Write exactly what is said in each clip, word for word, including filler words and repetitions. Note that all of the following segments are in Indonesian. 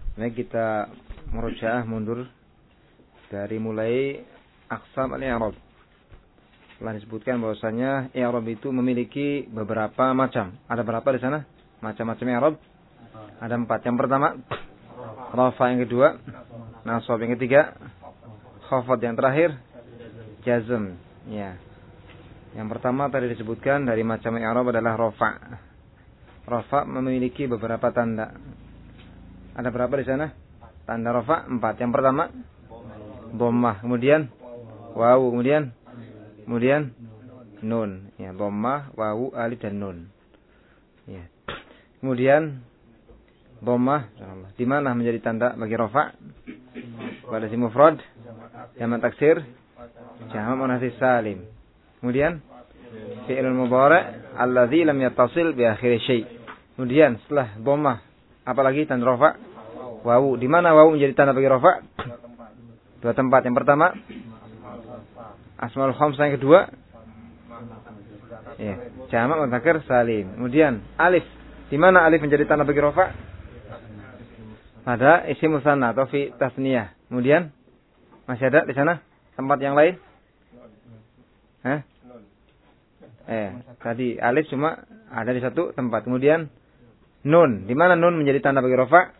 Baik, kita murojaah mundur dari mulai aqsam al-i'rab. Telah disebutkan bahwasanya i'rab itu memiliki beberapa macam. Ada berapa di sana? Macam-macam i'rab? Ada empat. Yang pertama, rafa. Yang kedua, nasab. Yang ketiga, khafad. Yang terakhir, jazm. Ya. Yang pertama tadi disebutkan dari macam i'rab adalah rafa. Rafa memiliki beberapa tanda. Ada berapa di sana? Tanda rafa empat. Yang pertama, dhammah. Kemudian wawu. Kemudian kemudian nun. Ya, dhammah, wawu, alif dan nun. Ya. Kemudian dhammah, di mana menjadi tanda bagi rafa? Pada isim mufrad, jamak taksir, jamak muannats salim. Kemudian fi'il mudhari' alladzi lam yattasil bi akhir syai'. Kemudian setelah dhammah apalagi tanda rafa? Wawu. Di mana wawu menjadi tanda bagi rafa? Dua tempat. Yang pertama, asmaul khamsah. Yang kedua, ya, jamak mudzakkar salim. Kemudian alif. Di mana alif menjadi tanda bagi rafa? Pada isim musanna atau fi tasniyah. Kemudian masih ada di sana tempat yang lain? Hah? Eh, tadi alif cuma ada di satu tempat. Kemudian nun. Di mana nun menjadi tanda bagi rafa?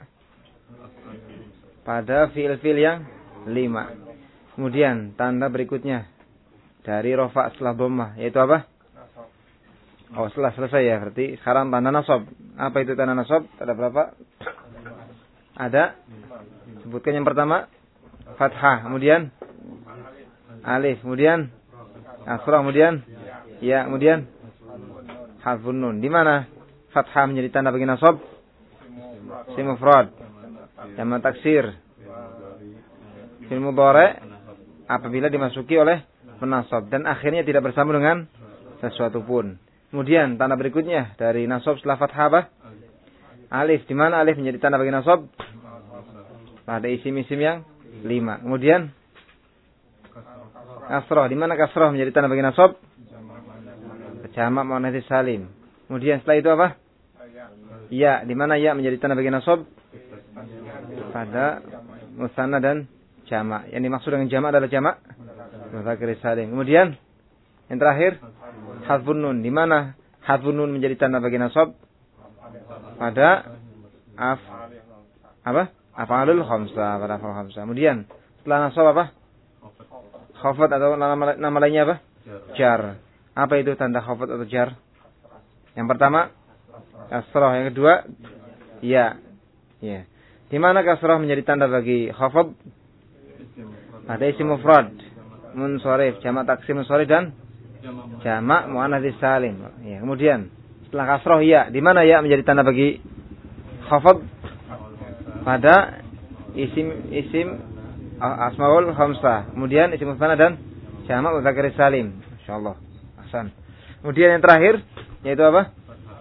Pada fiil-fiil yang lima. Kemudian tanda berikutnya dari rafa setelah dhammah yaitu apa? Oh, setelah selesai ya. Berarti sekarang tanda nasab. Apa itu tanda nasab? Ada berapa? Ada. Sebutkan yang pertama, fathah. Kemudian alif. Kemudian kasrah. Kemudian ya. Kemudian harfun nun. Di mana fathah menjadi tanda bagi nasab? Isim mufrad, jamak taksir, fi'il mudhari' apabila dimasuki oleh penasab dan akhirnya tidak bersambung dengan sesuatu pun. Kemudian tanda berikutnya dari nasab setelah fathah apa? Alif. Di mana alif menjadi tanda bagi nasab? Pada isim-isim yang lima. Kemudian kasrah. Di mana kasrah menjadi tanda bagi nasab? Jamak muannats salim. Kemudian setelah itu apa? Ya. Di mana ya menjadi tanda bagi nasab? Pada musanna dan jamak. Yang dimaksud dengan jamak adalah jamak mudzakkar salim. Kemudian yang terakhir, harfun nun. Di mana harfun nun menjadi tanda bagi nasab? Pada af apa? Af'alul khamsah, pada af'alul khamsah. Kemudian setelah nasab apa? Khafad atau nama, nama lainnya apa? Jar. Apa itu tanda khafad atau jar? Yang pertama, kasrah. Yang kedua, ya. Ya. Di mana kasrah menjadi tanda bagi khafad? Ada isim mufrad, munsharif, jamak taksir munsharif dan jamak muannats salim. Ya. Kemudian setelah kasrah ya, di mana ya menjadi tanda bagi khafad? Pada isim-isim asmaul khamsah. Kemudian isim musanna dan jamak mudzakkar salim. Insyaallah. Ahsan. Kemudian yang terakhir yaitu apa?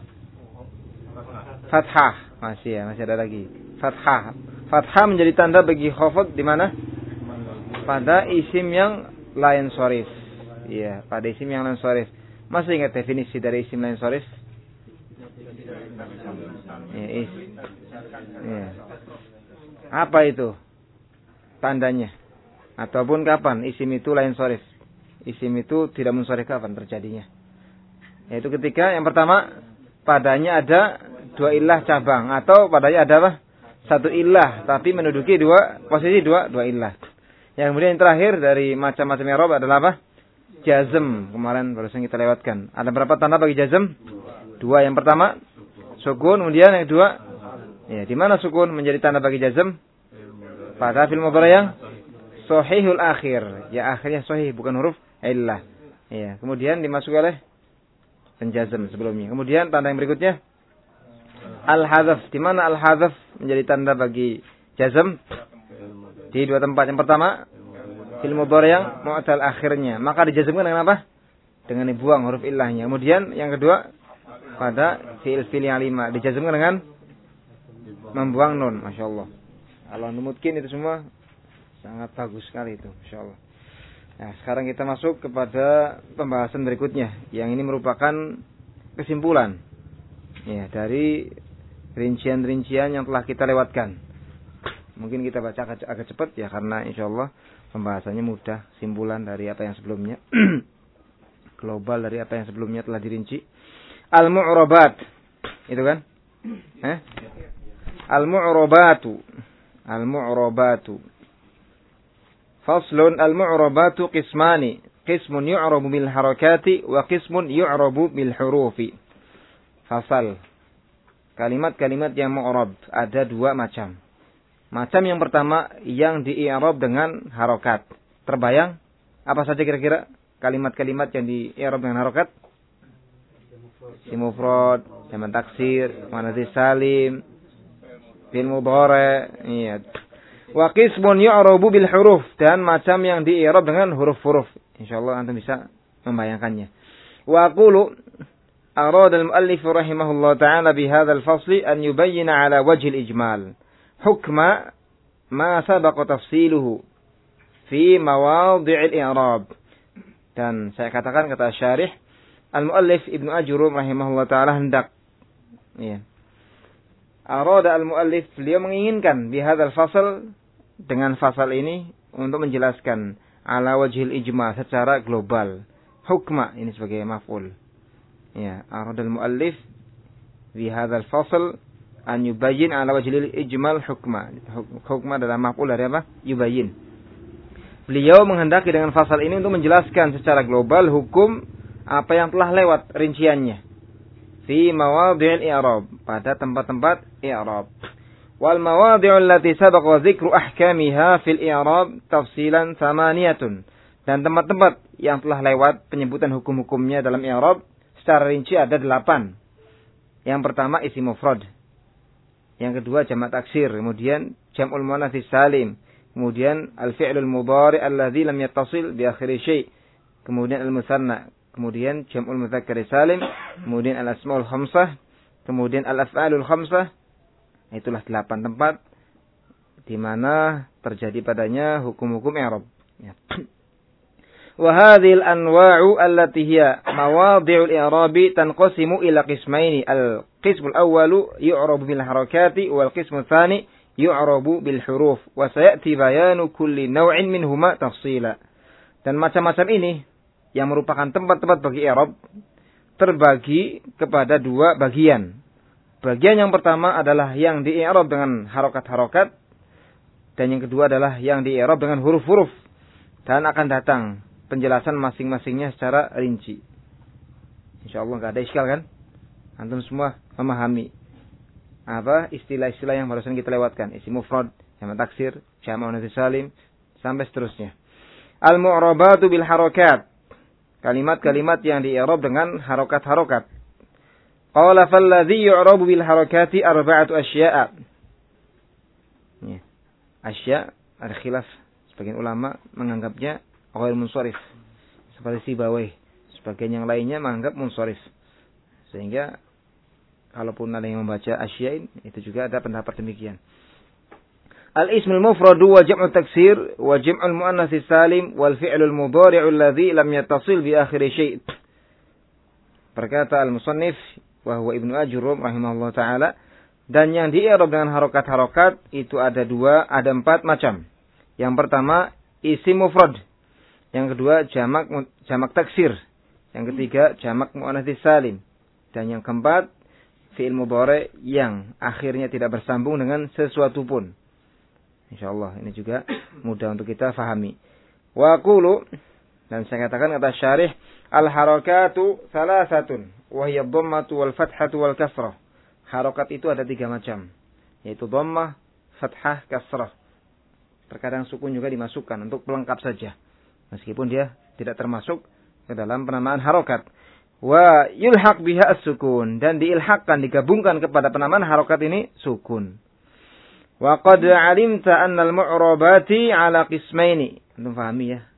Fathah. Masih ya, masih ada lagi. Fathah. Fathah menjadi tanda bagi khafad di mana? Pada isim yang lain sharif. Iya, pada isim yang lain sharif. Masih ingat definisi dari isim lain sharif? Ya, is. Ya. Apa itu tandanya? Ataupun kapan isim itu lain sharif? Isim itu tidak munsharif kapan terjadinya? Yaitu ketika yang pertama padanya ada dua ilah cabang atau padanya ada apa? Satu ilah tapi menduduki dua posisi dua dua ilah. Yang kemudian yang terakhir dari macam-macam i'rab adalah apa? Jazm. Kemarin barusan kita lewatkan. Ada berapa tanda bagi jazm? Dua. Yang pertama sukun, kemudian yang kedua ya, di mana sukun menjadi tanda bagi jazm? Pada fi'il mudhari' yang sahihul akhir. Ya akhirnya sahih bukan huruf illah. Ya, kemudian dimasuki oleh penjazm sebelumnya. Kemudian tanda yang berikutnya al-hadzaf. Di mana al-hadzaf menjadi tanda bagi jazm? Di dua tempat. Yang pertama fi'il mudhari' yang mu'tal akhirnya, maka dijazmkan dengan apa? Dengan dibuang huruf illahnya. Kemudian yang kedua pada fi'il-fi'il yang lima dijazmkan dengan membuang nun. Masya Allah. Allah numutkin itu semua sangat bagus sekali itu. Masya Allah. Nah, sekarang kita masuk kepada pembahasan berikutnya. Yang ini merupakan kesimpulan ya, dari rincian-rincian yang telah kita lewatkan. Mungkin kita baca agak, agak cepat ya, karena insyaallah pembahasannya mudah, simpulan dari apa yang sebelumnya. Global dari apa yang sebelumnya telah dirinci. Al-mu'rabat. Itu kan? Eh? Al-mu'rabatu. Al-mu'rabatu. Faslun al-mu'rabatu qismani. Qismun yu'rabu bil harakati wa qismun yu'rabu bil hurufi. Fasal. Kalimat-kalimat yang mu'rab ada dua macam. Macam yang pertama yang di-i'rab dengan harokat. Terbayang? Apa saja kira-kira kalimat-kalimat yang di-i'rab dengan harokat? Isim mufrad, jamak taksir, muannats salim, fi'il mudhari'. Iya. Wa qismun yu'rabu bil huruf, dan macam yang di-i'rab dengan huruf-huruf. Insyaallah antum bisa membayangkannya. Wa aqulu arada al-muallif rahimahullah ta'ala bi hadzal fasli an yubayyana ala wajhi al-ijmal hukma ma sabaqa tafsiluhu fi mawadhi' al-i'rab. Dan saya katakan, kata syarih al-muallif Ibnu Ajurrum rahimahullah ta'ala hendak, ya, arada al-muallif, beliau menginginkan bi hadzal fasl, dengan fasal ini untuk menjelaskan ala wajhil ijma, secara global, hukma ini sebagai maf'ul. Ya, arada al-muallif bi hadzal fasl an yubayyin ala wajhil ijmal hukma. Hukma adalah maf'ul dari apa? Yubayyin. Beliau menghendaki dengan fasal ini untuk menjelaskan secara global hukum apa yang telah lewat rinciannya. Fi mawadhi'il i'rab, pada tempat-tempat i'rab. Wal mawadhi'u allati sabaqa dzikru ahkamiha fil i'rab tafsilan thamaniyatun. Dan tempat-tempat yang telah lewat penyebutan hukum-hukumnya dalam i'rab secara rinci ada delapan. Yang pertama isim mufrad. Yang kedua jamak taksir, kemudian jam'ul muannats salim, kemudian al-fi'lul mudhari' alladzi lam yattasil bi akhiri syai', kemudian al-musanna, kemudian jam'ul mudzakkar salim, kemudian al-asmaul khamsah, kemudian al-af'alul khamsah. Itulah delapan tempat di mana terjadi padanya hukum-hukum i'rab. Ya. Wa hadhil anwa'u allati hiya mawadhi'ul i'rabi tanqasimu ila qismaini. Al-qismul awwalu yu'rabu bil harakati wal qismul tsani yu'rabu bil huruf wa sayati bayanu kulli naw'in minhuma tafsila. Dan macam-macam ini yang merupakan tempat-tempat bagi i'rab terbagi kepada dua bagian. Bagian yang pertama adalah yang di-i'rab dengan harokat-harokat, dan yang kedua adalah yang di-i'rab dengan huruf-huruf. Dan akan datang penjelasan masing-masingnya secara rinci. Insyaallah enggak ada iskal kan? Antum semua memahami apa istilah-istilah yang barusan kita lewatkan, isim mufrad, jamak taksir, jamak muannats salim, sampai seterusnya. Al-mu'rabatu bil harakat. Kalimat-kalimat yang di-i'rab dengan harokat-harokat. Qala falladhi yu'rabu bil harakati arba'atu asya'a. Ya. Asya' ada khilaf. Sebagian ulama menganggapnya ghair munsharif, seperti Sibawayh. Sebagian yang lainnya menganggap munsharif. Sehingga kalaupun ada yang membaca asya'in, itu juga ada pendapat demikian. Al-ismul mufradu wa jam'u taksir wa jam'ul muannats salim wal fi'lul mudhari'u alladhi lam yattasil bi akhiri syai'. Berkata al-musannif wa huwa Ibnu Ajurrum rahimahullah ta'ala, dan yang di-i'rab dengan harokat-harokat itu ada dua, ada empat macam. Yang pertama isim mufrad, yang kedua jamak jamak taksir, yang ketiga jamak muannats salim, dan yang keempat fi'il mudhari' yang akhirnya tidak bersambung dengan sesuatu pun. Insyaallah ini juga mudah untuk kita fahami. Wa aqulu, dan saya katakan kata syarih, al-harakatu salasatun wa hiya dhammatu wal fathatu wal kasrah. Harokat itu ada tiga macam, yaitu dhammah, fathah, kasrah. Terkadang sukun juga dimasukkan untuk pelengkap saja, meskipun dia tidak termasuk ke dalam penamaan harokat. Wa yulhaq biha as-sukun, dan diilhaqkan, digabungkan kepada penamaan harokat ini sukun. Wa qad alimta anna al-mu'rabati ala qismaini. Antum pahami ya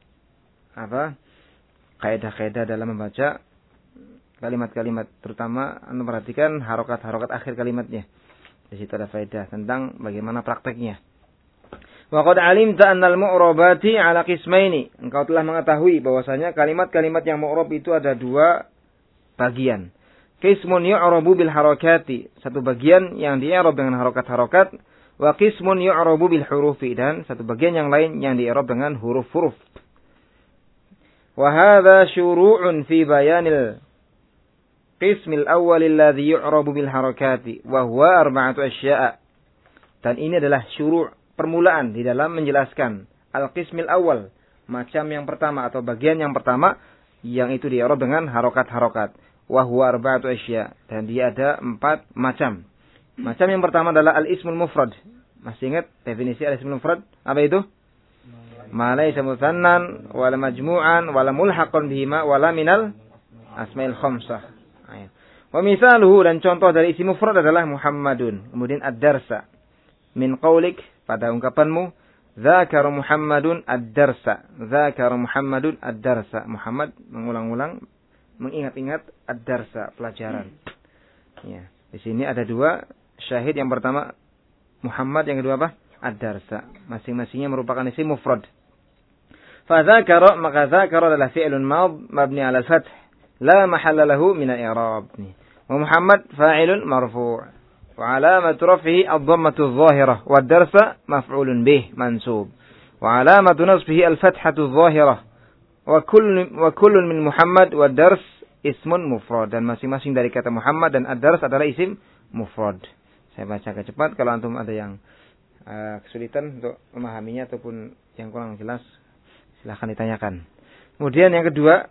apa kaidah-kaidah dalam membaca kalimat-kalimat, terutama anda perhatikan harokat-harokat akhir kalimatnya. Di situ ada faedah tentang bagaimana prakteknya. Wa qad alimta annal mu'rabati ala qismaini. Engkau telah mengetahui bahwasanya kalimat-kalimat yang mu'rab itu ada dua bagian. Qismun yu'rabu bil harakati, satu bagian yang di-i'rab dengan harokat-harokat, Wa qismun yu'rabu bil hurufi, dan satu bagian yang lain yang di-i'rab dengan huruf-huruf. Wa hadha syuru'un fi bayanil qismil awwal alladhi yu'rabu bil harakati wa huwa arba'atu asya'a. Dan ini adalah syuru' permulaan di dalam menjelaskan al-qismil awal, macam yang pertama atau bagian yang pertama yang itu di-i'rab dengan harokat-harokat. Wa huwa arba'atu asya', dan dia ada empat macam. Macam yang pertama adalah al-ismul mufrad. Masih ingat definisi al-ismul mufrad? Apa itu? Ma laysa muthannan wala majmu'an wala mulhaqan bihima wala minal asma'il khamsah. Wa misaluhu, dan contoh dari isim mufrad adalah Muhammadun. Kemudian ad-darsa. Min qawlik, pada ungkapanmu, dzakara Muhammadun ad-darsa. Dzakara Muhammadun ad-darsa. Muhammad mengulang-ulang, mengingat-ingat ad-darsa, pelajaran. Ya, di sini ada dua syahid. Yang pertama Muhammad, yang kedua apa? Ad-darsa. Masing-masingnya merupakan isim mufrad. Fa dzakara, maka dzakara adalah fi'lun madh mabni 'ala al-fath, la mahalla lahu min al-i'rab. Wa Muhammad fa'ilun marfu'. وعلامة رفعه الضمة الظاهرة والدرس مفعول به منصوب وعلامة نصبه الفتحة الظاهرة وكل وكل من محمد والدرس اسم مفرد. Dan masing-masing dari kata Muhammad dan ad-dars adalah isim mufrad. Saya bacakan cepat, kalau antum ada yang uh, kesulitan untuk memahaminya ataupun yang kurang jelas silahkan ditanyakan. Kemudian yang kedua,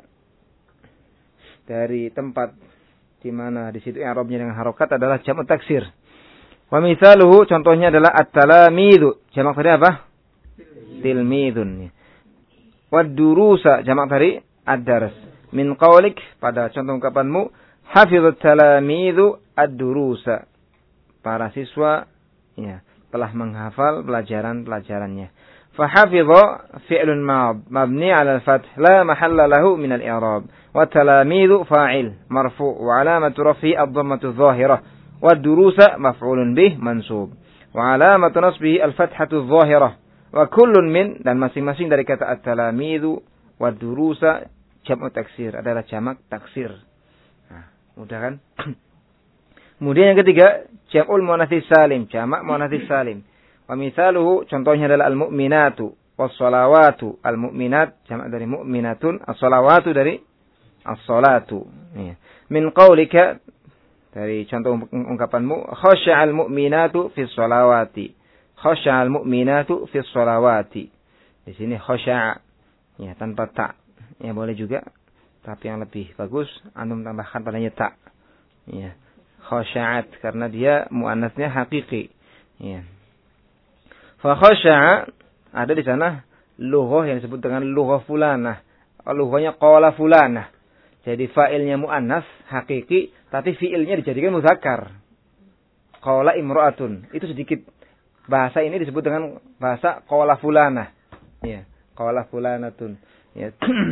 dari tempat di mana di situ i'rabnya dengan harokat adalah jamak taksir. Wa mithaluhu, contohnya adalah at-talamidhu. Jamak tadi apa? Tilmidun. Wad-durusa, jamak tadi ad-dars. Min qawlik, pada contoh ungkapanmu, hafizut talamidhu ad-durusa. Para siswa ya, telah menghafal pelajaran-pelajarannya. Fa hafidha fi'lun mad mabni 'ala al-fath la mahalla lahu min al-i'rab. Wa talamidhu fa'il marfu' wa 'alamatu raf'i ad-dhammatu adh-dhahirah. والدروس مفعول به منصوب وعلامة نصبه الفتحة الظاهرة وكل من, dan masing-masing dari kata at-talamidhu wa durusa jamak taksir, adalah jamak taksir. Nah, mudah kan? Kemudian yang ketiga, jam'ul muannats salim, jamak muannats salim. Wa mithaluhu, contohnya adalah al-mu'minatu was-salawatu. Al-mu'minat jamak dari mu'minatun, as-salawatu dari as-salatu. Min qawlika, dari contoh ungkapanmu, khasya'al mu'minatu fis sholawati. Khasya'al mu'minatu fis sholawati. Di sini khasya'a, ya, tanpa ta. Ya, boleh juga, tapi yang lebih bagus antum tambahkan padanya ta. Ya, khasya'at, karena dia muannasnya hakiki. Ya. Fa khasya'a, ada di sana lughah yang disebut dengan lughah fulanah. Lughahnya qala fulanah. Jadi fa'ilnya muannas hakiki, tapi fi'ilnya dijadikan muzakkar. Qala imra'atun. Itu sedikit. Bahasa ini disebut dengan bahasa qala fulanah. Ya, qala fulanatun. Ya.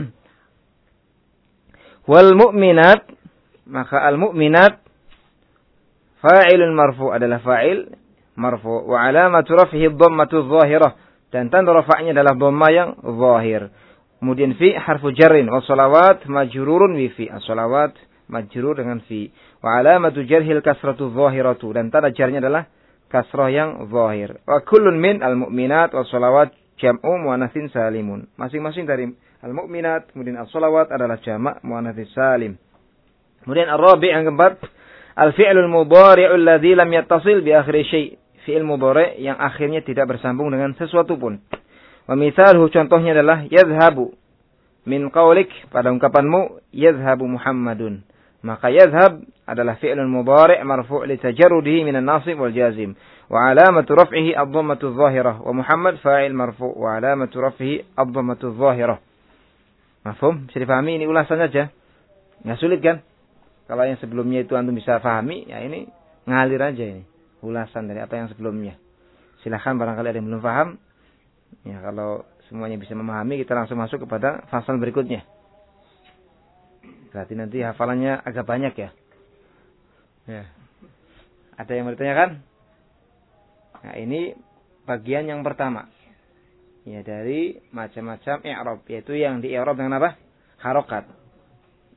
Wal mu'minat, maka al mu'minat fa'ilun marfu' adalah fa'il marfu'. Wa alamatu raf'ihi ad-dhammatu adh-dhahirah, dan tanda rafa'nya adalah dhamma yang zahir. Kemudian fi harfu jarrin wa salawat majrurun bi fi. As-salawat majrur dengan fi. Wa alamatu jarhil kasratu dhahiratu, dan tanda jarnya adalah kasrah yang zahir. Wa kullun min al-mu'minat wa salawat jam'u muannatsin salimun. Masing-masing dari al-mu'minat kemudian as-salawat adalah jamak muannats salim. Kemudian ar-rabi' yang keempat, al-fi'lul mudhari'u alladhi lam yattasil bi akhiri syai'. Fi'il mudhari' yang akhirnya tidak bersambung dengan sesuatu pun. Wa mithaluhu, contohnya adalah yadhhabu. Min qawlik, pada ungkapanmu, yadhhabu Muhammadun. Maka yadhhab adalah fi'lun mudhari' marfu' li tajarrudihi minan nasib wal jazim. Wa alamatu raf'ihi ad-dhammatu adh-dhahirah. Wa Muhammad fa'il marfu' wa alamatu raf'ihi ad-dhammatu adh-dhahirah. Mafhum? Bisa dipahami, ini ulasan saja. Enggak sulit kan? Kalau yang sebelumnya itu antum bisa pahami, ya ini ngalir aja ini. Ulasan dari apa yang sebelumnya. Silakan barangkali ada yang belum paham. Ya, kalau semuanya bisa memahami, kita langsung masuk kepada fasal berikutnya. Berarti nanti hafalannya agak banyak ya. Ya. Ada yang bertanyakan? Nah, ini bagian yang pertama. Ya, dari macam-macam i'rab, yaitu yang di i'rab dengan apa? Harokat.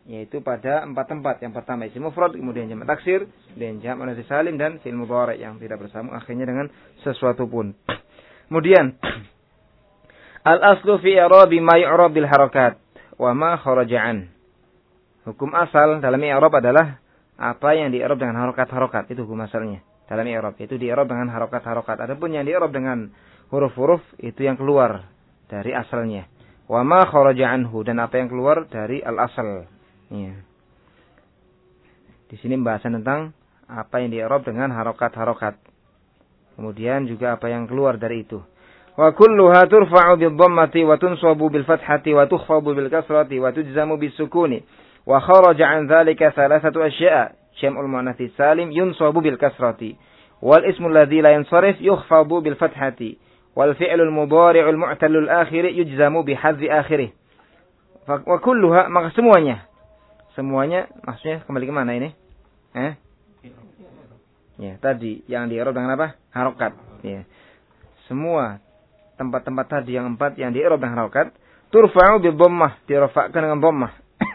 yaitu pada empat tempat. Yang pertama isim mufrad, kemudian jamak taksir, kemudian jamak muannats salim dan fi'il mudhari yang tidak bersambung akhirnya dengan sesuatu pun. Kemudian al-aslu fi i'rabi ma yu'rab bil harakat wa ma kharaja an. Hukum asal dalam i'rab adalah apa yang di-i'rab dengan harakat-harakat, itu hukum asalnya. Dalam i'rab itu di-i'rab dengan harakat-harakat. Adapun yang di-i'rab dengan huruf-huruf itu yang keluar dari asalnya. Wa ma kharaja anhu, dan apa yang keluar dari al-asal. Ya. Di sini pembahasan tentang apa yang di-i'rab dengan harakat-harakat. Kemudian juga apa yang keluar dari itu. Wa kulluha turfa'u bid-dhammati wa tunsabu bil-fathati wa tukhfadu bil-kasrati wa tujzamu bis-sukuni. Wa kharaja an dhalika thalathatu asya'a. Jam'ul muannats salim yunsabu bil-kasrati. Wal ismu alladhi la yansarif yukhfadu bil-fathati. Wal fi'lul mudhari'ul mu'tallul akhir yujzamu bihadzi akhirih. Wa kulluha, maka semuanya. Semuanya maksudnya kembali ke mana ini? Eh? Ya, tadi yang di-i'rab dengan apa? Harokat. Ya. Semua tempat-tempat tadi yang empat yang di-i'rab dengan harokat, turfa'u bil dhammah, dirafa'kan dengan dhammah.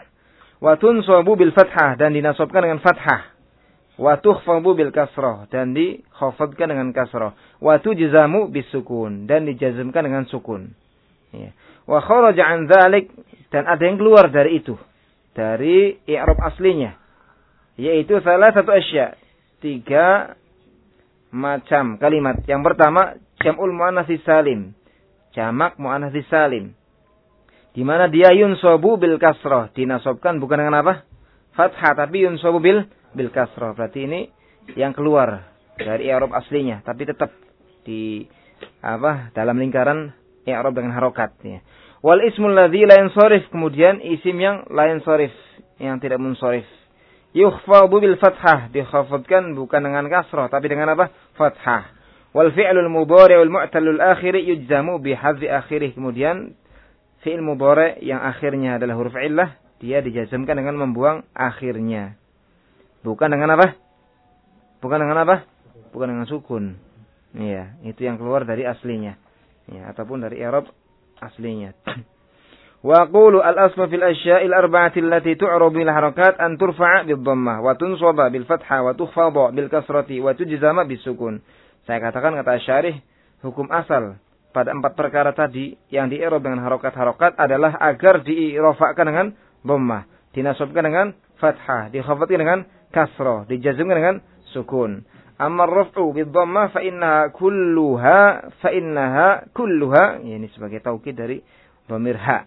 Wa tunsabu bil fathah, dan dinasabkan dengan fathah. Wa tukhfadu bil kasrah, dan dikhafadkan dengan kasrah. Wa tujzamu bis sukun, dan dijazmkan dengan sukun. Ya. Wa kharaja an dzalik, dan ada yang keluar dari itu, dari i'rab aslinya, yaitu salah satu asya, tiga macam kalimat. Yang pertama jam'ul muannats salim, jamak muannats salim, di mana dia yunsabu bil kasrah, dinasabkan bukan dengan apa? Fathah, tapi yunsabu bil bil kasrah. Berarti ini yang keluar dari i'rab aslinya, tapi tetap di apa? Dalam lingkaran i'rab dengan harokat. Ya. Wal ismul ladzi la yansarif, kemudian isim yang la yansarif, yang tidak munsharif. Yukhfadu bil fathah, dikhafadkan bukan dengan kasrah tapi dengan apa? Fathah. Wal fi'lul mudhari'ul mu'tallul akhir yujzamu bi hadzi akhirih, kemudian fi'il mudhari' yang akhirnya adalah huruf illah, dia dijazmkan dengan membuang akhirnya. Bukan dengan apa? Bukan dengan apa? Bukan dengan sukun. Iya, itu yang keluar dari aslinya. Ya, ataupun dari i'rab aslinya. Wa qulu al-aslu fil asya'il arba'ati allati tu'rabu bil harakat an turfa'a bid dhammah wa tunsaba bil fathah wa tukhfada bil kasrati wa tujzama bis sukun. Saya katakan, kata syarih, hukum asal pada empat perkara tadi yang di-i'rab dengan harokat-harokat adalah agar di-i'rafa'kan dengan dhammah, dinasabkan dengan fathah, dikhafadkan dengan kasrah, dijazmkan dengan sukun. Amma ar-raf'u bid dhammah fa innaha kulluha fa innaha kulluha, ini sebagai taukid dari dhamir ha.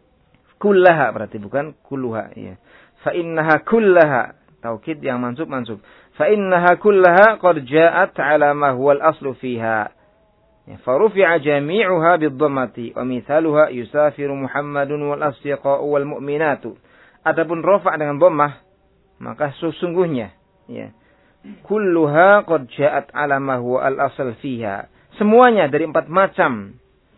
Kullaha berarti bukan kulluha, ya. Fa innaha kullaha, taukid yang mansub mansub. Fa innaha kullaha qad ja'at 'ala ma huwa al-aslu fiha. Ya, fa rufi'a jami'uha bid dhammati wa mithaluha yusafiru Muhammadun wal asdiqa'u wal mu'minatu. Adapun rafa' dengan dhammah, maka sesungguhnya, ya, kulluha qad ja'at 'ala ma huwa al-asl fiha. Semuanya dari empat macam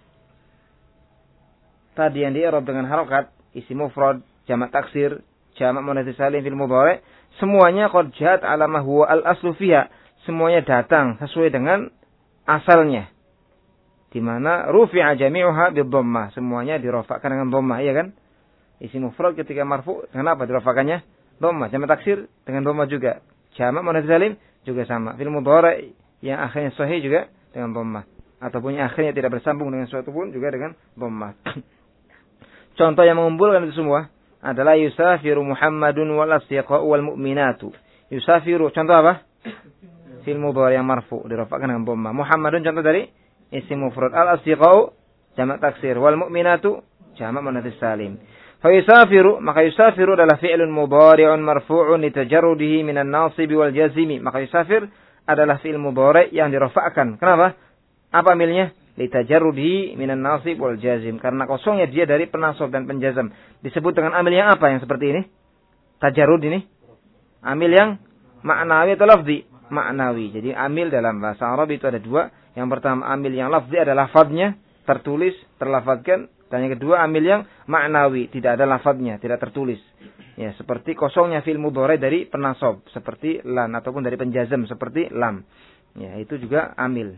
tadi yang di-i'rab dengan harokat, isim mufrad, jamak taksir, jamak muannats salim fil mudhari', semuanya qad ja'at 'ala ma huwa al-aslu fiha. Semuanya datang sesuai dengan asalnya. Di mana rufi'a jami'uha bid dhammah, semuanya dirafa'kan dengan dhammah, iya kan? Isim mufrad ketika marfu, kenapa dirafa'kannya? Dhammah. Jamak taksir dengan dhammah juga. Jamak muannats salim juga sama. Fil mudhari' yang akhirnya sahih juga dengan dhammah. Ataupun yang akhirnya tidak bersambung dengan suatu pun juga dengan dhammah. Contoh yang mengumpulkan itu semua adalah yusafiru Muhammadun wal asdiqa'u wal mu'minatu. Yusafiru contoh apa? Fil mudhari' yang marfu, dirafa'kan dengan dhammah. Muhammadun contoh dari isim mufrad, al asdiqa'u jamak taksir, wal mu'minatu jamak muannats salim. Fa yusafiru, maka yusafiru adalah fi'lun mudhari'un marfu'un litajarrudihi minan nasib wal jazimi. Maka yusafir adalah fi'il mudhari' yang dirafa'kan. Kenapa? Apa amilnya? Litajarrudihi minan nasib wal jazim, karena kosongnya dia dari penasab dan penjazam. Disebut dengan amil yang apa yang seperti ini? Tajarrud ini amil yang maknawi atau lafzi? Maknawi. Jadi amil dalam bahasa Arab itu ada dua. Yang pertama amil yang lafzi adalah lafadznya, tertulis, terlafadzkan. Dan yang kedua amil yang maknawi, tidak ada lafadznya, tidak tertulis. Ya, seperti kosongnya fi'il mudhari dari penasab, seperti lan, ataupun dari penjazam seperti lam. Ya, itu juga amil.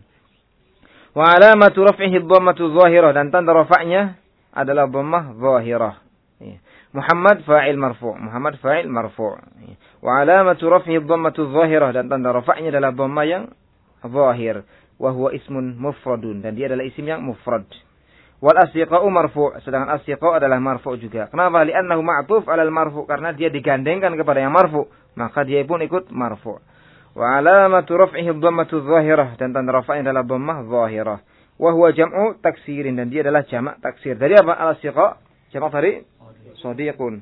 Wa alamatu raf'ihi dhammatu dhahirah, dan tanda rafa'nya adalah dhammah dhahirah. Muhammad fa'il marfu'. Muhammad fa'il marfu'. Wa alamatu raf'ihi dhammatu dhahirah, dan tanda rafa'nya adalah dhamma yang zahir. Wa huwa ismun mufradun, dan dia adalah isim yang mufrad. Wal asyiqa'u marfu', sedangkan asyiqa' adalah marfu' juga. Kenapa? Li'annahu ma'tuf 'alal marfu', karena dia digandengkan kepada yang marfu', maka dia pun ikut marfu'. Wa alamatu raf'ihi dhammatu dhahirah, dan tanda rafa'nya adalah dhammah zahirah. Wa huwa jam'u taksirin, dan dia adalah jamak taksir. Dari apa? Al-asyiqa' jamak dari shadiqun.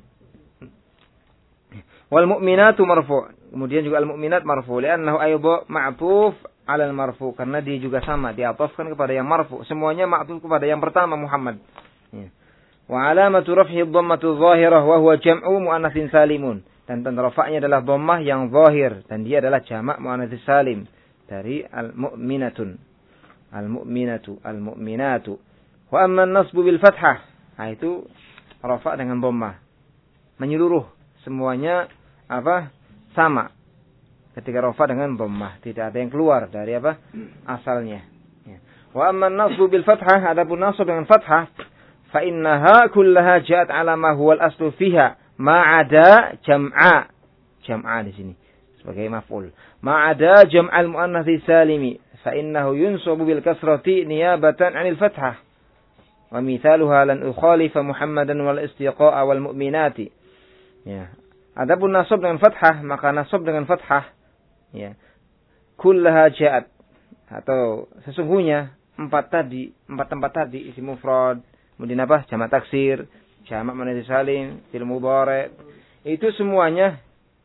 Wal mu'minatu marfu', kemudian juga al-mu'minat marfu', li'annahu aydha ma'tuf 'alal marfu', karena dia juga sama, diatofkan kepada yang marfu'. Semuanya ma'tuf kepada yang pertama Muhammad. Ya. Wa alamatu raf'ihi dhammatu dhahirah wa huwa jam'u muannatsin salimun, dan tanda rafa'nya adalah dhammah yang zahir, dan dia adalah jamak muannats salim dari al-mu'minatun. Al-mu'minatu, al-mu'minatu. Wa amma an-nasbu bil fathah, nah itu rafa' dengan dhammah. Menyeluruh, semuanya apa? Sama. Ketika rafa' dengan dhammah, tidak ada yang keluar dari apa? Asalnya. Ya. Wa amma an-nasbu bil fathah, adapun nasb dengan fathah, fa innaha kullaha ja'at 'ala ma huwa al-aslu fiha, ma 'ada jam'a. Jam'a di sini sebagai maf'ul. Ma 'ada jam'al muannats salimi, fa innahu yunsabu bil kasrati niyabatan 'anil fathah. Wa mithaluha lan ukhalifa Muhammadan wal istiqa'a wal mu'minati. Ya. Adapun nasab dengan fathah, maka nasab dengan fathah, ya, kullaha ja'at, atau sesungguhnya empat tadi, empat tempat tadi, isim mufrad, kemudian apa? Jamak taksir, jamak muannats salim, fi'il mudhari', itu semuanya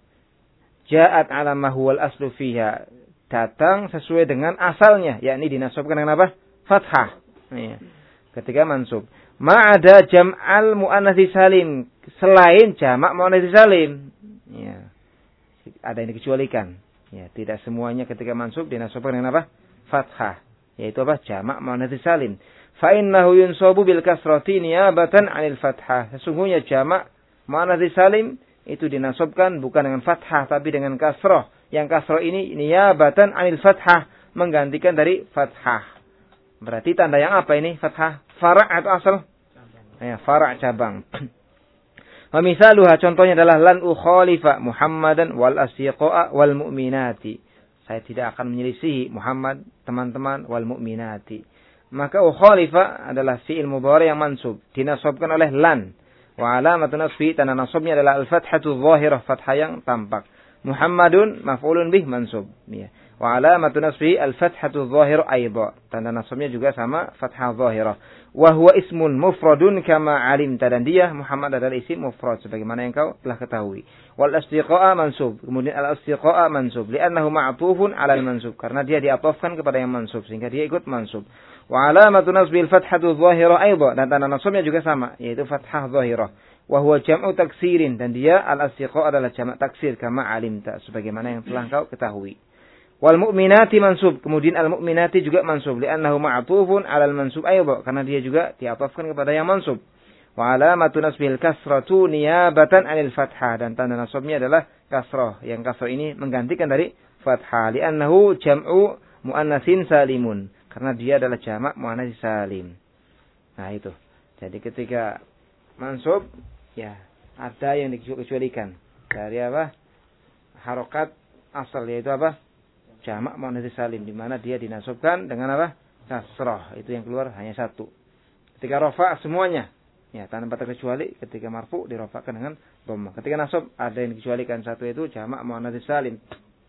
ja'at 'ala ma huwal aslu fiha, datang sesuai dengan asalnya, yakni dinasabkan dengan apa? Fathah. Ya. Ketika mansub. Ma'ada jam'al muannats salim, selain jamak muannats salim. Ya. Ada yang dikecualikan. Ya, tidak semuanya ketika mansub dinasabkan dengan apa? Fathah. Yaitu apa? Jamak muannats salim. Fa innahu yunsabu bil kasrati niyabatan 'anil fathah. Sesungguhnya jamak muannats salim itu dinasabkan bukan dengan fathah tapi dengan kasrah. Yang kasrah ini niyabatan 'anil fathah, menggantikan dari fathah. Berarti tanda yang apa ini? Fathah. Fara' atau asal? Ya, fara' cabang. Wa misaluha, contohnya adalah lan ukhalifa Muhammadan wal asyiqa'a wal mu'minati. Saya tidak akan menyelisihi Muhammad, teman-teman, wal mu'minati. Maka ukhalifa adalah fi'il mudhari yang mansub, dinasabkan oleh lan. Wa alamatun nasbi, tanda nasabnya adalah al-fathatu dhahirah, fathah yang tampak. Muhammadun maf'ulun bih mansub. Ya. Wa alamatu nasbihi al-fathatu dhahirah aidha. Tanda nasabnya juga sama, fathah dhahirah. Wa huwa ismun mufradun kama alimta, dan dia Muhammad adalah isim mufrad sebagaimana yang kau telah ketahui. Wal asdiqa'a mansub. Kemudian al-asdiqa'a mansub li'annahu ma'tufun 'ala al-mansub, karena dia diatofkan kepada yang mansub sehingga dia ikut mansub. Wa alamatu nasbihi al-fathatu dhahirah aidha, dan tanda nasabnya juga sama, yaitu fathah dhahirah. Wa huwa jam'u taksirin, dan dia al-asdiqa' adalah jamak taksir kama alimta sebagaimana yang telah kau ketahui. Wal mu'minati mansub, kemudian al mu'minati juga mansub li'annahu ma'tufun 'alal mansub aidha, karena dia juga diatofkan kepada yang mansub. Wa alamatu nasbil kasratu niyabatan 'anil fathah, dan tanda nasabnya adalah kasrah, yang kasrah ini menggantikan dari fathah, li'annahu jam'u muannatsin salimun, karena dia adalah jamak muannats salim. Nah itu. Jadi ketika mansub, ya ada yang dikecualikan dari apa? Harokat asal, yaitu apa? Jamak muannats salim, di mana dia dinasabkan dengan apa? Kasrah. Itu yang keluar hanya satu. Ketika rafa' semuanya, ya tanpa terkecuali. Ketika marfu' dirafa'kan dengan dhammah. Ketika nasab ada yang dikecualikan, satu itu jamak muannats salim.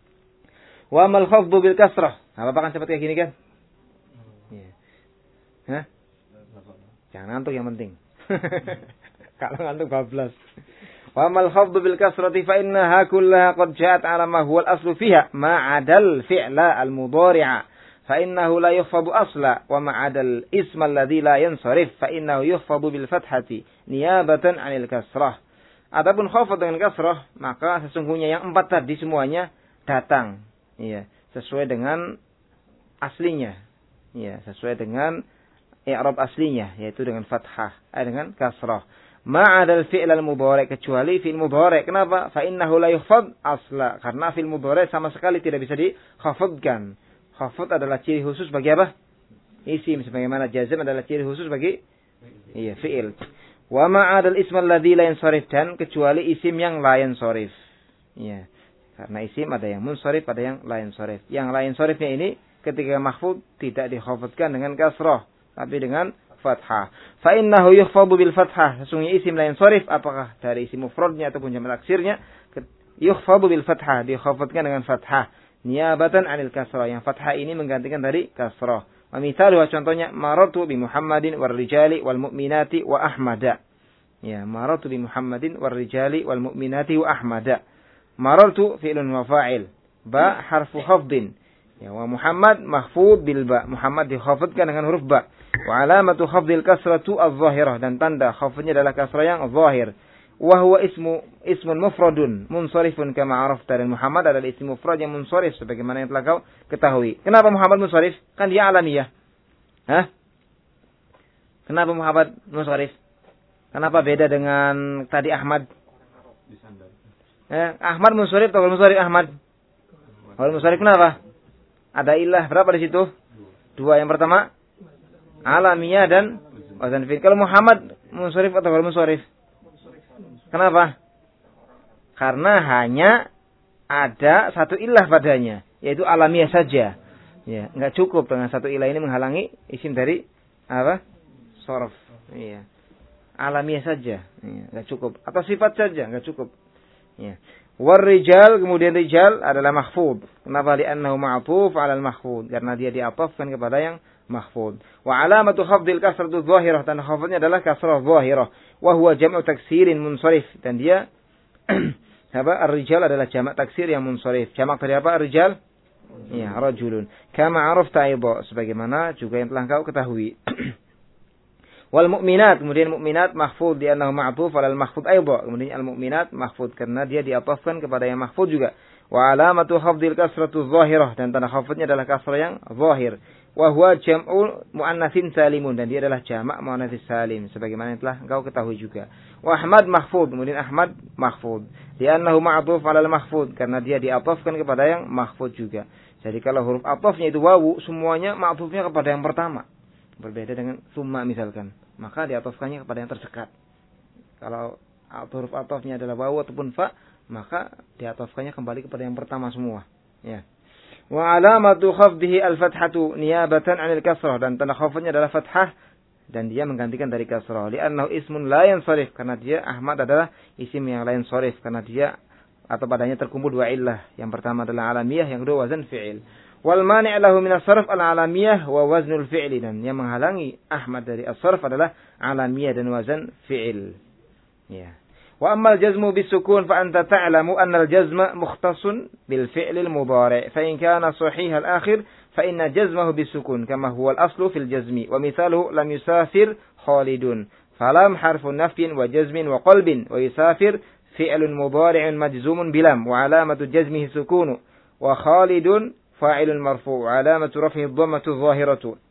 Wa mal khafdu bil kasrah. Apa kan seperti kayak gini kan? Ya. Hah? Jangan ngantuk yang penting. Kalau ngantuk bablas. Wa mal khafdu bil kasrati fa innaha kullaha qad ja'at 'ala ma huwa al-aslu fiha ma 'adal fi'la al-mudhari'a fa innahu la yukhfadu asla wa ma 'adal isma alladhi la yansarif fa innahu yukhfadu bil fathati niyabatan 'anil kasrah. Adapun khafd dengan kasrah, maka sesungguhnya yang empat tadi semuanya datang, ya, sesuai dengan aslinya, ya, sesuai dengan i'rab aslinya, yaitu dengan fathah, eh, dengan kasrah. Ma'adal fi'l al-mudhari', kecuali fi'il mudhari'. Kenapa? Fa innahu la yukhfad asla, karena fi'il mudhari' sama sekali tidak bisa dikhafadkan. Khafad adalah ciri khusus bagi apa? Isim, sebagaimana jazm adalah ciri khusus bagi iya fi'il. Wa ma'adal ismal ladzi la yansharif, dan kecuali isim yang la yansharif. Ya. Karena isim ada yang munsharif, ada yang la yansharif. Yang la yansharifnya ini ketika mahfud tidak dikhafadkan dengan kasrah, tapi dengan fathah. Fa innahu yukhfadu bil fathah. Sesungguhnya isim la yansharif apakah dari isim mufradnya ataupun jamak taksirnya, yukhfadu bil fathah, dikhafadkan dengan fathah. Niyabatan 'anil kasrah. Yang fathah ini menggantikan dari kasrah. Wa mithaluhu, contohnya marartu bi Muhammadin war rijali wal mu'minati wa ahmada. Ya, marartu bi Muhammadin war rijali wal mu'minati wa ahmada. Marartu fi'lun wa fa'il. Ba harfu khafdin. Ya, wa Muhammad mahfud bil ba. Muhammad dikhafadkan dengan huruf ba. Wa alamatu khafdil kasratu adh-dhahirah, dan tanda khafdnya adalah kasrah yang zahir. Wa huwa ismu ismun mufradun munsharifun kama arafta, dan Muhammad adalah isim mufrad yang munsharif sebagaimana yang telah kau ketahui. Kenapa Muhammad munsharif? Kan dia alamiyah. Hah? Kenapa Muhammad munsharif? Kenapa beda dengan tadi Ahmad? Eh, Ahmad munsharif atau munsharif Ahmad? Kalau munsharif kenapa? Ada ilah berapa di situ? Dua. Yang pertama alamiyah dan wazan fi'il. Kalau Muhammad munsharif atau munsharif? Kenapa? Karena hanya ada satu ilah padanya, yaitu alamiah saja. Ya, enggak cukup dengan satu ilah ini menghalangi isim dari apa? Shorf. Iya. Alamiah saja, iya, enggak cukup. Atau sifat saja enggak cukup. Ya. War rijal, kemudian rijal adalah mahfud. Kenapa? Li'annahu ma'tuf 'ala al-mahfud, karena dia diatafkan kepada yang mahfud. Wa alamatu khafdil kasratu dhahirah, dan khafdnya adalah kasrah dhahirah. Wa huwa jam'u taksirin munsharif, dan dia apa? Ar-rijal adalah jamak taksir yang munsharif. Jamak dari apa? Ar-rijal? Ya, rajulun. Kama arafta aidha, sebagaimana juga yang telah kau ketahui. Wal mu'minat, kemudian mu'minat mahfud di annahu ma'tuf 'ala al-mahfud aidha. Kemudian al-mu'minat mahfud karena dia diatafkan kepada yang mahfud juga. Wa alamatu khafdil kasratu dhahirah, dan tanda khafdnya adalah kasrah yang zahir. Wa huwa jam'u muannatsin salimun, dan dia adalah jamak muannats salim sebagaimana yang telah engkau ketahui juga. Wa Ahmad mahfud, kemudian Ahmad mahfud di annahu ma'tuf 'ala al-mahfud, karena dia diatafkan kepada yang mahfud juga. Jadi kalau huruf atafnya itu wawu, semuanya ma'tufnya kepada yang pertama. Berbeda dengan summa misalkan, maka diatofkannya kepada yang tersekat. Kalau huruf atofnya adalah wawu ataupun fa, maka diatofkannya kembali kepada yang pertama semua. Ya. Wa alamatu khafdihi al-fathatu niyabatan 'anil kasrah, dan tanda khafdnya adalah fathah dan dia menggantikan dari kasrah. Li'annahu ismun la yansharif, karena dia Ahmad adalah isim yang la yansharif, karena dia atau padanya terkumpul dua illah. Yang pertama adalah alamiyah, yang kedua wazan fi'il. Wal mani' lahu min as-sarf al-alamiyah wa waznul fi'li, dan yang menghalangi Ahmad dari as-sarf adalah alamiyah dan wazan fi'il. Ya. Wa ammal jazmu bisukun fa anta ta'lamu anna al-jazma mukhtassun bil fi'li al-mudhari', fa in kana sahih al-akhir fa inna jazmahu bisukun kama huwa al-aslu fil jazmi, wa mithaluhu lam yusafir Khalidun. Falam harfun nafyin wa jazmin wa qalbin, wa yusafir fi'lun mudhari'un majzumun bilam wa alamatu jazmihi sukunu, wa Khalidun fa'ilun marfu', alamatu raf'ihi dhammatu dhahiratu.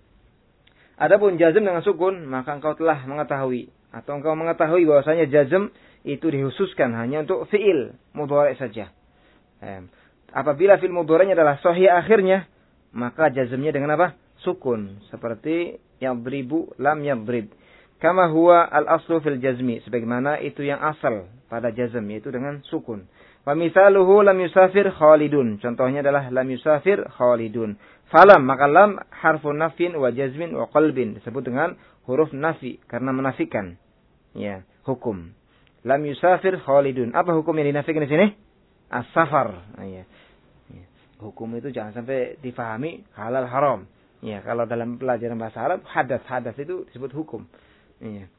Adapun jazm dengan sukun, maka engkau telah mengetahui atau engkau mengetahui bahwasanya jazm itu dikhususkan hanya untuk fi'il mudhari' saja. Eh, apabila fi'il mudhari'nya adalah sahih akhirnya, maka jazmnya dengan apa? Sukun, seperti yadribu lam yadrib. Kama huwa al-aslu fil jazmi, sebagaimana itu yang asal pada jazm, yaitu dengan sukun. Wa mithaluhu lam yusafir Khalidun. Contohnya adalah lam yusafir Khalidun. Falam, maka lam harfun nafyin wa jazmin wa qalbin, disebut dengan huruf nafi karena menafikan. Ya, hukum. Lam yusafir Khalidun. Apa hukum yang dinafikan di sini? As-safar. Nah, ya. Ya. Hukum itu jangan sampai difahami halal haram. Ya, kalau dalam pelajaran bahasa Arab hadas hadas itu disebut hukum. Ya.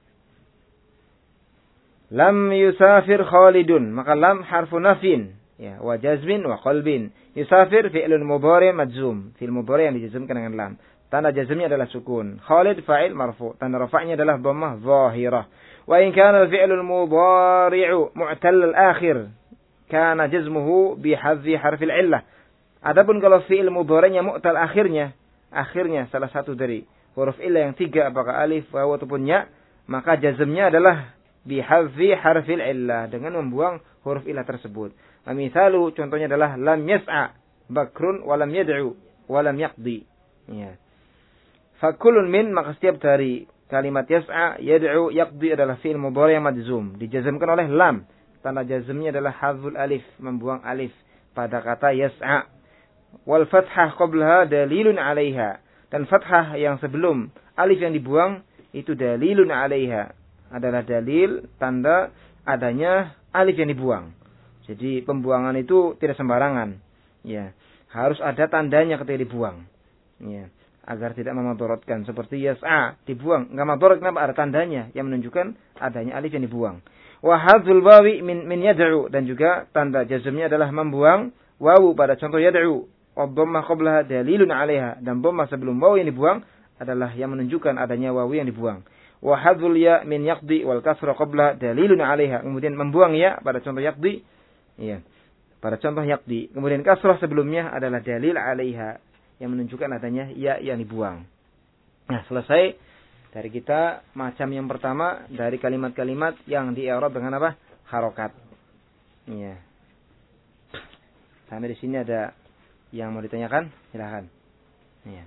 Lam yusafir Khalidun, maka lam harfu nafin, ya, wa jazmin wa qalbin. Yusafir fi'lun mudhari' majzum, fi'il mudhari' yang dijazmkan dengan lam. Tanda jazmnya adalah sukun. Khalid fa'il marfu, tanda rafa'nya adalah dhammah zahirah. Wa in kana al-fi'lul mudhari'u mu'tal al-akhir, kana jazmuhu bi hadzi harfil 'illah. Adapun kalau fi'il mudhari'nya mu'tal akhirnya, akhirnya salah satu dari huruf illah yang tiga, apakah alif, waw ataupun ya, maka jazmnya adalah bihadzi harfil illah, dengan membuang huruf illah tersebut. Misalu, contohnya adalah lam yas'a Bakrun wa lam yad'u wa lam yaqdi. Ya. Fakulun min, maka setiap dari kalimat yas'a, yad'u, yaqdi adalah fi'il mudhari yang majzum, dijazmkan oleh lam. Tanda jazmnya adalah hadzful alif, membuang alif pada kata yas'a. Wal fathah qablaha dalilun 'alaiha. Dan fathah yang sebelum alif yang dibuang itu dalilun 'alaiha, adalah dalil tanda adanya alif yang dibuang. Jadi pembuangan itu tidak sembarangan. Ya, harus ada tandanya ketika dibuang. Ya, agar tidak memadharatkan. Seperti yas'a dibuang, enggak madharat, kenapa? Ada tandanya yang menunjukkan adanya alif yang dibuang. Wa hadzul wawi min min yad'u, dan juga tanda jazmnya adalah membuang wawu pada contoh yad'u. Wa dhammah qablaha dalilun 'alaiha, dan dhammah sebelum wawu yang dibuang adalah yang menunjukkan adanya wawu yang dibuang. Wa hadzul ya min yaqdi wal kasra qablaha dalilun 'alaiha, kemudian membuang ya pada contoh yaqdi. Iya. Pada contoh yaqdi, kemudian kasrah sebelumnya adalah dalil 'alaiha, yang menunjukkan adanya ya yang dibuang. Nah, selesai dari kita macam yang pertama dari kalimat-kalimat yang di-i'rab dengan apa? Harokat. Iya. Sampai di sini ada yang mau ditanyakan? Silakan. Iya.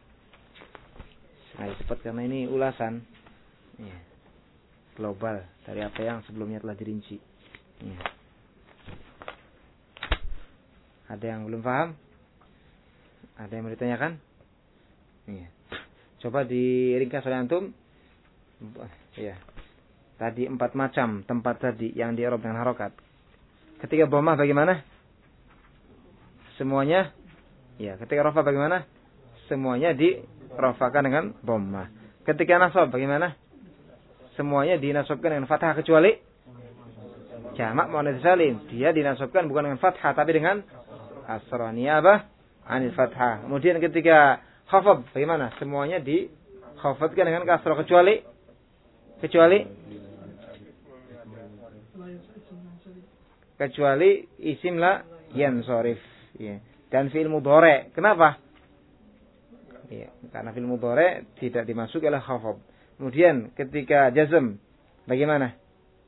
Nah, cepat karena ini ulasan. Iya. Global dari apa yang sebelumnya telah dirinci. Iya. Ada yang belum paham? Ada yang mau ditanyakan? Iya. Coba diringkas oleh antum. Iya. Tadi empat macam tempat tadi yang di-i'rab dengan harokat. Ketika dhammah bagaimana? Semuanya. Ya, ketika rafa bagaimana? Semuanya dirafakan dengan dhammah. Ketika nasab bagaimana? Semuanya dinasabkan dengan fathah kecuali jamak muannats salim. Dia dinasabkan bukan dengan fathah tapi dengan kasrah, niyabah anil fathah. Kemudian ketika khafad bagaimana? Semuanya dikhafadkan dengan kasrah kecuali kecuali kecuali isim la yansharif, ya. Dan fi'il mudhari. Kenapa? Ya, karena fi'il mudhari tidak dimasuki oleh khafad. Kemudian ketika jazm bagaimana?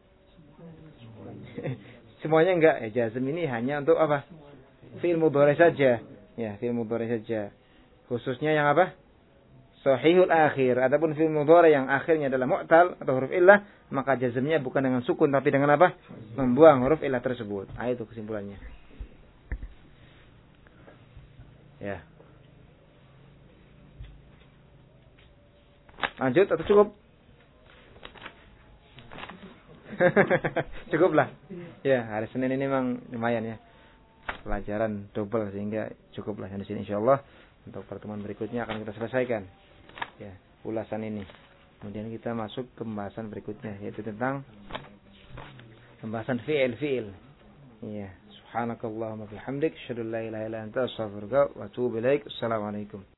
Semuanya enggak, ya, jazm ini hanya untuk apa? Fi'il mudhari saja. Ya, fi'il mudhari saja. Khususnya yang apa? Sahihul akhir. Adapun fi'il mudhari yang akhirnya adalah mu'tal atau huruf illah, maka jazmnya bukan dengan sukun tapi dengan apa? Membuang huruf illah tersebut. Ah, itu kesimpulannya. Ya. Lanjut atau cukup? Cukuplah. Ya, hari Senin ini memang lumayan ya. Pelajaran double sehingga cukuplah di sini insyaallah. Untuk pertemuan berikutnya akan kita selesaikan ya ulasan ini. Kemudian kita masuk ke pembahasan berikutnya yaitu tentang pembahasan fi'il fi'il. Ya, subhanakallahumma bihamdik asyhadu an la ilaha illa anta astaghfiruka wa atubu ilaik. Assalamualaikum.